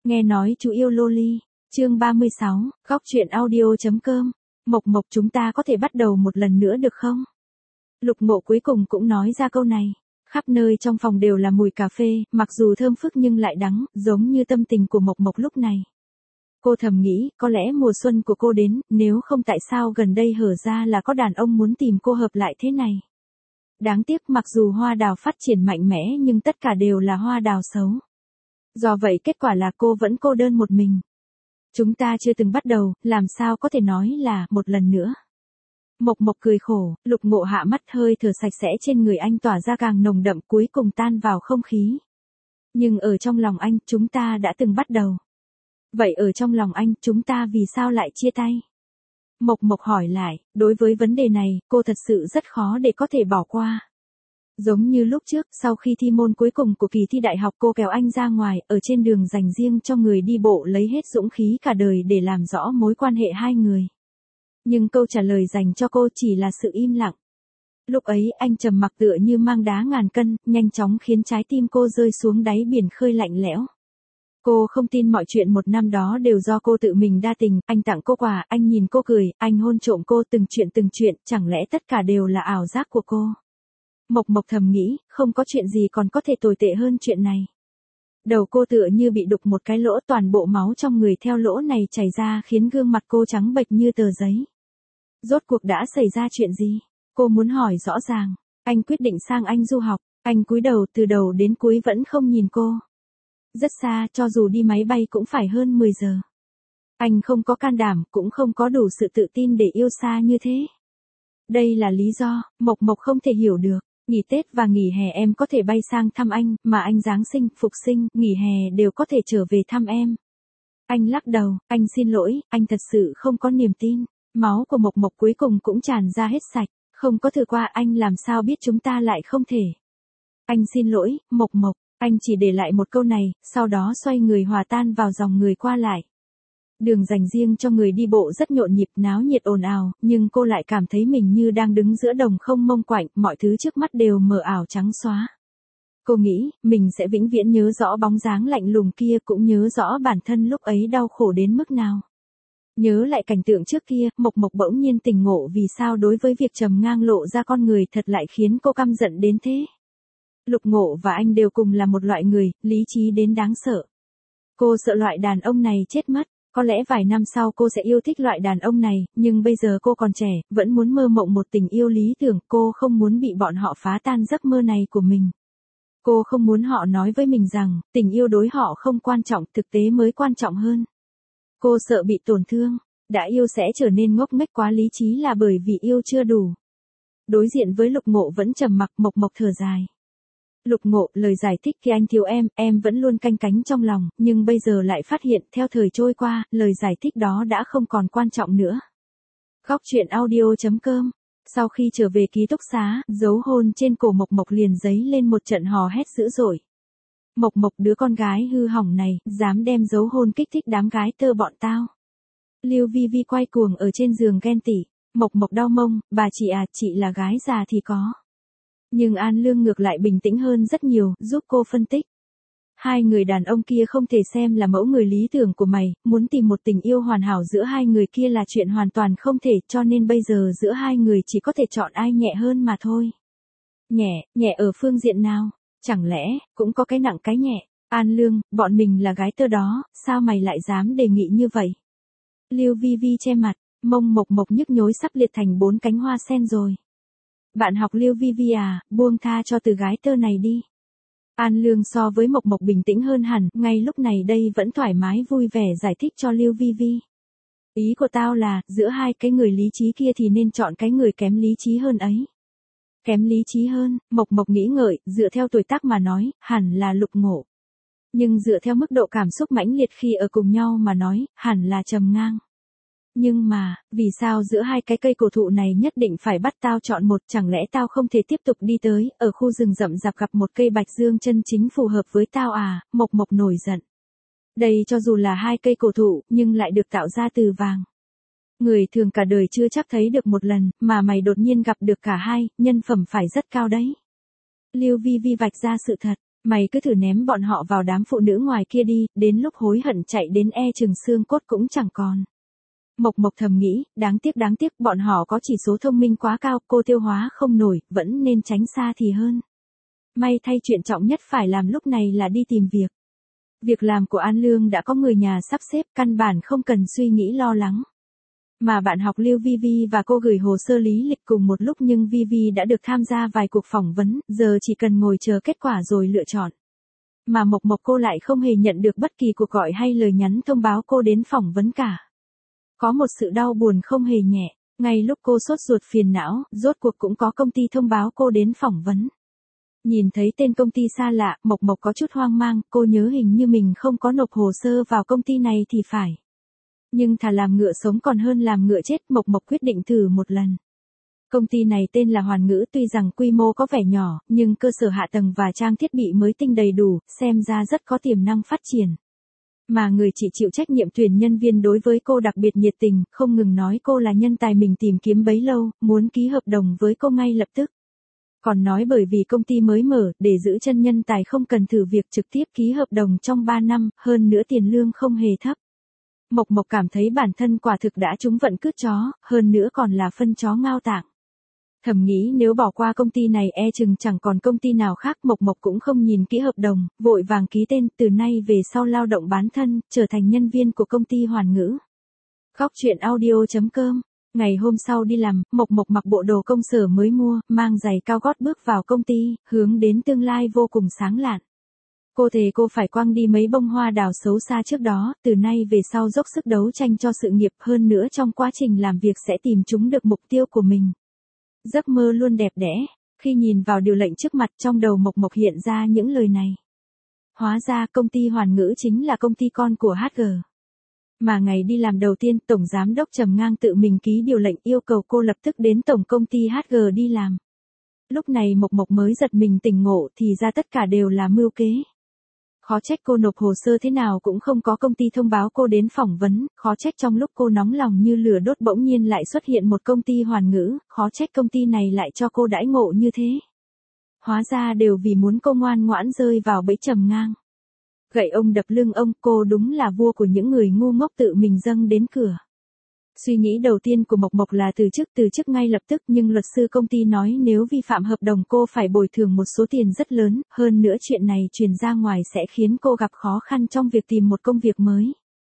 Nghe nói chú yêu loli. Chương 36, góc truyện audio.com. Mộc Mộc, chúng ta có thể bắt đầu một lần nữa được không? Lục Ngộ cuối cùng cũng nói ra câu này. Khắp nơi trong phòng đều là mùi cà phê, mặc dù thơm phức nhưng lại đắng, giống như tâm tình của Mộc Mộc lúc này. Cô thầm nghĩ, có lẽ mùa xuân của cô đến, nếu không tại sao gần đây hở ra là có đàn ông muốn tìm cô hợp lại thế này. Đáng tiếc mặc dù hoa đào phát triển mạnh mẽ nhưng tất cả đều là hoa đào xấu. Do vậy kết quả là cô vẫn cô đơn một mình. Chúng ta chưa từng bắt đầu, làm sao có thể nói là một lần nữa. Mộc Mộc cười khổ, Lục Ngộ hạ mắt, hơi thở sạch sẽ trên người anh tỏa ra càng nồng đậm, cuối cùng tan vào không khí. Nhưng ở trong lòng anh, chúng ta đã từng bắt đầu. Vậy ở trong lòng anh, chúng ta vì sao lại chia tay? Mộc Mộc hỏi lại, đối với vấn đề này, cô thật sự rất khó để có thể bỏ qua. Giống như lúc trước, sau khi thi môn cuối cùng của kỳ thi đại học, cô kéo anh ra ngoài, ở trên đường dành riêng cho người đi bộ, lấy hết dũng khí cả đời để làm rõ mối quan hệ hai người. Nhưng câu trả lời dành cho cô chỉ là sự im lặng. Lúc ấy anh trầm mặc tựa như mang đá ngàn cân, nhanh chóng khiến trái tim cô rơi xuống đáy biển khơi lạnh lẽo. Cô không tin mọi chuyện một năm đó đều do cô tự mình đa tình, anh tặng cô quà, anh nhìn cô cười, anh hôn trộm cô, từng chuyện, chẳng lẽ tất cả đều là ảo giác của cô? Mộc Mộc thầm nghĩ, không có chuyện gì còn có thể tồi tệ hơn chuyện này. Đầu cô tựa như bị đục một cái lỗ, toàn bộ máu trong người theo lỗ này chảy ra khiến gương mặt cô trắng bệch như tờ giấy. Rốt cuộc đã xảy ra chuyện gì? Cô muốn hỏi rõ ràng. Anh quyết định sang Anh du học, anh cúi đầu từ đầu đến cuối vẫn không nhìn cô. Rất xa, cho dù đi máy bay cũng phải hơn 10 giờ. Anh không có can đảm, cũng không có đủ sự tự tin để yêu xa như thế. Đây là lý do, Mộc Mộc không thể hiểu được. Nghỉ Tết và nghỉ hè em có thể bay sang thăm anh, mà anh Giáng sinh, Phục sinh, nghỉ hè đều có thể trở về thăm em. Anh lắc đầu, anh xin lỗi, anh thật sự không có niềm tin. Máu của Mộc Mộc cuối cùng cũng tràn ra hết sạch, không có thử qua anh làm sao biết chúng ta lại không thể. Anh xin lỗi, Mộc Mộc, anh chỉ để lại một câu này, sau đó xoay người hòa tan vào dòng người qua lại. Đường dành riêng cho người đi bộ rất nhộn nhịp, náo nhiệt ồn ào, nhưng cô lại cảm thấy mình như đang đứng giữa đồng không mông quạnh, mọi thứ trước mắt đều mờ ảo trắng xóa. Cô nghĩ, mình sẽ vĩnh viễn nhớ rõ bóng dáng lạnh lùng kia, cũng nhớ rõ bản thân lúc ấy đau khổ đến mức nào. Nhớ lại cảnh tượng trước kia, Mộc Mộc bỗng nhiên tỉnh ngộ vì sao đối với việc trầm ngang lộ ra con người thật lại khiến cô căm giận đến thế. Lục Ngộ và anh đều cùng là một loại người, lý trí đến đáng sợ. Cô sợ loại đàn ông này chết mất. Có lẽ vài năm sau cô sẽ yêu thích loại đàn ông này, nhưng bây giờ cô còn trẻ, vẫn muốn mơ mộng một tình yêu lý tưởng, cô không muốn bị bọn họ phá tan giấc mơ này của mình. Cô không muốn họ nói với mình rằng, tình yêu đối họ không quan trọng, thực tế mới quan trọng hơn. Cô sợ bị tổn thương, đã yêu sẽ trở nên ngốc nghếch quá, lý trí là bởi vì yêu chưa đủ. Đối diện với Lục Ngộ vẫn trầm mặc, Mộc Mộc thở dài. Lục Ngộ, lời giải thích khi anh thiếu em vẫn luôn canh cánh trong lòng, nhưng bây giờ lại phát hiện, theo thời trôi qua, lời giải thích đó đã không còn quan trọng nữa. Góc truyện audio.com. Sau khi trở về ký túc xá, dấu hôn trên cổ Mộc Mộc liền dấy lên một trận hò hét dữ dội. Mộc Mộc, đứa con gái hư hỏng này, dám đem dấu hôn kích thích đám gái tơ bọn tao. Lưu Vi Vi quay cuồng ở trên giường ghen tỉ. Mộc Mộc đau mông, bà chị à, chị là gái già thì có. Nhưng An Lương ngược lại bình tĩnh hơn rất nhiều, giúp cô phân tích. Hai người đàn ông kia không thể xem là mẫu người lý tưởng của mày, muốn tìm một tình yêu hoàn hảo giữa hai người kia là chuyện hoàn toàn không thể, cho nên bây giờ giữa hai người chỉ có thể chọn ai nhẹ hơn mà thôi. Nhẹ ở phương diện nào? Chẳng lẽ, cũng có cái nặng cái nhẹ? An Lương, bọn mình là gái tơ đó, sao mày lại dám đề nghị như vậy? Lưu Vi Vi che mặt, mông Mộc Mộc nhức nhối sắp liệt thành 4 cánh hoa sen rồi. Bạn học Lưu Vi Vi à, buông tha cho từ gái tơ này đi. An Lương so với Mộc Mộc bình tĩnh hơn hẳn, ngay lúc này đây vẫn thoải mái vui vẻ giải thích cho Lưu Vi Vi. Ý của tao là, giữa hai cái người lý trí kia thì nên chọn cái người kém lý trí hơn ấy. Kém lý trí hơn, Mộc Mộc nghĩ ngợi, dựa theo tuổi tác mà nói, hẳn là Lục Ngộ. Nhưng dựa theo mức độ cảm xúc mãnh liệt khi ở cùng nhau mà nói, hẳn là Trầm Ngang. Nhưng mà, vì sao giữa hai cái cây cổ thụ này nhất định phải bắt tao chọn một, chẳng lẽ tao không thể tiếp tục đi tới, ở khu rừng rậm rạp gặp một cây bạch dương chân chính phù hợp với tao à, Mộc Mộc nổi giận. Đây cho dù là hai cây cổ thụ, nhưng lại được tạo ra từ vàng. Người thường cả đời chưa chắc thấy được một lần, mà mày đột nhiên gặp được cả hai, nhân phẩm phải rất cao đấy. Lưu Vi Vi vạch ra sự thật, Mày cứ thử ném bọn họ vào đám phụ nữ ngoài kia đi, đến lúc hối hận chạy đến chừng xương cốt cũng chẳng còn. Mộc Mộc thầm nghĩ, đáng tiếc, bọn họ có chỉ số thông minh quá cao, cô tiêu hóa không nổi, vẫn nên tránh xa thì hơn. May thay chuyện trọng nhất phải làm lúc này là đi tìm việc. Việc làm của An Lương đã có người nhà sắp xếp, căn bản không cần suy nghĩ lo lắng. Mà bạn học Lưu Vi Vi và cô gửi hồ sơ lý lịch cùng một lúc nhưng Vi Vi đã được tham gia vài cuộc phỏng vấn, giờ chỉ cần ngồi chờ kết quả rồi lựa chọn. Mà Mộc Mộc cô lại không hề nhận được bất kỳ cuộc gọi hay lời nhắn thông báo cô đến phỏng vấn cả. Có một sự đau buồn không hề nhẹ, ngay lúc cô sốt ruột phiền não, rốt cuộc cũng có công ty thông báo cô đến phỏng vấn. Nhìn thấy tên công ty xa lạ, Mộc Mộc có chút hoang mang, cô nhớ hình như mình không có nộp hồ sơ vào công ty này thì phải. Nhưng thà làm ngựa sống còn hơn làm ngựa chết, Mộc Mộc quyết định thử một lần. Công ty này tên là Hoàn Ngữ, tuy rằng quy mô có vẻ nhỏ, nhưng cơ sở hạ tầng và trang thiết bị mới tinh đầy đủ, xem ra rất có tiềm năng phát triển. Mà người chị chịu trách nhiệm tuyển nhân viên đối với cô đặc biệt nhiệt tình, không ngừng nói cô là nhân tài mình tìm kiếm bấy lâu, muốn ký hợp đồng với cô ngay lập tức. Còn nói bởi vì công ty mới mở, để giữ chân nhân tài không cần thử việc trực tiếp ký hợp đồng trong 3 năm, hơn nữa tiền lương không hề thấp. Mộc Mộc cảm thấy bản thân quả thực đã trúng vận cướp chó, hơn nữa còn là phân chó ngao tạng. Thầm nghĩ nếu bỏ qua công ty này chừng chẳng còn công ty nào khác. Mộc Mộc cũng không nhìn kỹ hợp đồng, vội vàng ký tên, từ nay về sau lao động bán thân, trở thành nhân viên của công ty Hoàn Ngữ. Góc truyện audio.com. Ngày hôm sau đi làm, Mộc Mộc mặc bộ đồ công sở mới mua, mang giày cao gót bước vào công ty, hướng đến tương lai vô cùng sáng lạn. Cô thề cô phải quăng đi mấy bông hoa đào xấu xa trước đó, từ nay về sau dốc sức đấu tranh cho sự nghiệp, hơn nữa trong quá trình làm việc sẽ tìm trúng được mục tiêu của mình. Giấc mơ luôn đẹp đẽ, khi nhìn vào điều lệnh trước mặt trong đầu Mộc Mộc hiện ra những lời này. Hóa ra công ty Hoàn Ngữ chính là công ty con của HG. Mà ngày đi làm đầu tiên, Tổng Giám đốc Trầm Ngang tự mình ký điều lệnh yêu cầu cô lập tức đến tổng công ty HG đi làm. Lúc này Mộc Mộc mới giật mình tỉnh ngộ thì ra tất cả đều là mưu kế. Khó trách cô nộp hồ sơ thế nào cũng không có công ty thông báo cô đến phỏng vấn, khó trách trong lúc cô nóng lòng như lửa đốt bỗng nhiên lại xuất hiện một công ty Hoàn Ngữ, khó trách công ty này lại cho cô đãi ngộ như thế. Hóa ra đều vì muốn cô ngoan ngoãn rơi vào bẫy Trầm Ngang. Gậy ông đập lưng ông, cô đúng là vua của những người ngu ngốc tự mình dâng đến cửa. Suy nghĩ đầu tiên của Mộc Mộc là từ chức ngay lập tức, nhưng luật sư công ty nói nếu vi phạm hợp đồng cô phải bồi thường một số tiền rất lớn, hơn nữa chuyện này truyền ra ngoài sẽ khiến cô gặp khó khăn trong việc tìm một công việc mới.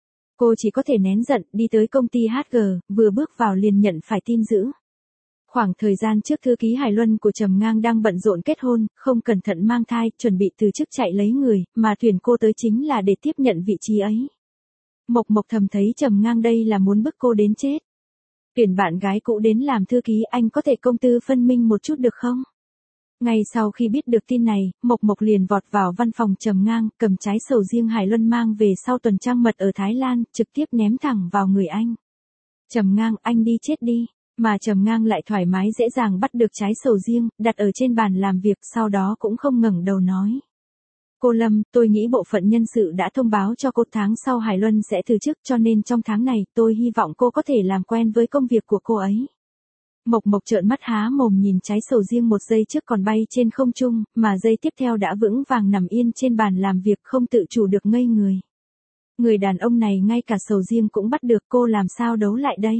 Cô chỉ có thể nén giận, đi tới công ty HG, vừa bước vào liền nhận phải tin dữ. Khoảng thời gian trước thư ký Hải Luân của Trầm Ngang đang bận rộn kết hôn, không cẩn thận mang thai, chuẩn bị từ chức chạy lấy người, mà tuyển cô tới chính là để tiếp nhận vị trí ấy. Mộc Mộc thầm thấy Trầm Ngang đây là muốn bức cô đến chết. Tuyển bạn gái cũ đến làm thư ký, anh có thể công tư phân minh một chút được không? Ngay sau khi biết được tin này, Mộc Mộc liền vọt vào văn phòng Trầm Ngang, cầm trái sầu riêng Hải Luân mang về sau tuần trăng mật ở Thái Lan, trực tiếp ném thẳng vào người anh. Trầm Ngang, anh đi chết đi. Mà Trầm Ngang lại thoải mái dễ dàng bắt được trái sầu riêng, đặt ở trên bàn làm việc, sau đó cũng không ngẩng đầu nói. Cô Lâm, tôi nghĩ bộ phận nhân sự đã thông báo cho cô tháng sau Hải Luân sẽ từ chức, cho nên trong tháng này tôi hy vọng cô có thể làm quen với công việc của cô ấy. Mộc Mộc trợn mắt há mồm nhìn trái sầu riêng một giây trước còn bay trên không trung, mà giây tiếp theo đã vững vàng nằm yên trên bàn làm việc không tự chủ được ngây người. Người đàn ông này ngay cả sầu riêng cũng bắt được, cô làm sao đấu lại đây?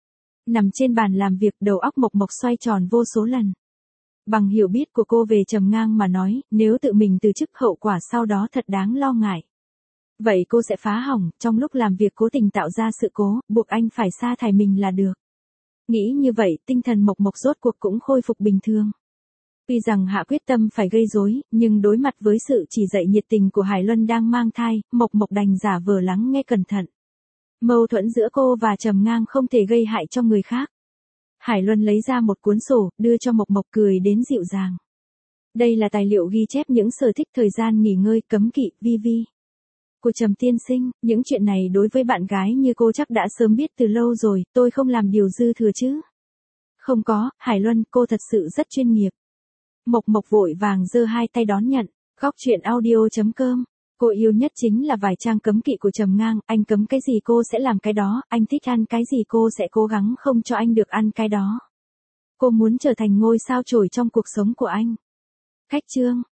Nằm trên bàn làm việc, đầu óc Mộc Mộc xoay tròn vô số lần. Bằng hiểu biết của cô về Trầm Ngang mà nói, nếu tự mình từ chức hậu quả sau đó thật đáng lo ngại. Vậy cô sẽ phá hỏng, trong lúc làm việc cố tình tạo ra sự cố, buộc anh phải sa thải mình là được. Nghĩ như vậy, tinh thần Mộc Mộc rốt cuộc cũng khôi phục bình thường. Tuy rằng hạ quyết tâm phải gây rối, nhưng đối mặt với sự chỉ dạy nhiệt tình của Hải Luân đang mang thai, Mộc Mộc đành giả vờ lắng nghe cẩn thận. Mâu thuẫn giữa cô và Trầm Ngang không thể gây hại cho người khác. Hải Luân lấy ra một cuốn sổ, đưa cho Mộc Mộc cười đến dịu dàng. Đây là tài liệu ghi chép những sở thích thời gian nghỉ ngơi cấm kỵ, vi vi. Cô Trầm tiên sinh, những chuyện này đối với bạn gái như cô chắc đã sớm biết từ lâu rồi, tôi không làm điều dư thừa chứ. Không có, Hải Luân, cô thật sự rất chuyên nghiệp. Mộc Mộc vội vàng giơ hai tay đón nhận. Góc truyện audio.com. Cô yêu nhất chính là vài trang cấm kỵ của Trầm Ngang, anh cấm cái gì cô sẽ làm cái đó, anh thích ăn cái gì cô sẽ cố gắng không cho anh được ăn cái đó. Cô muốn trở thành ngôi sao chổi trong cuộc sống của anh. Khách chương.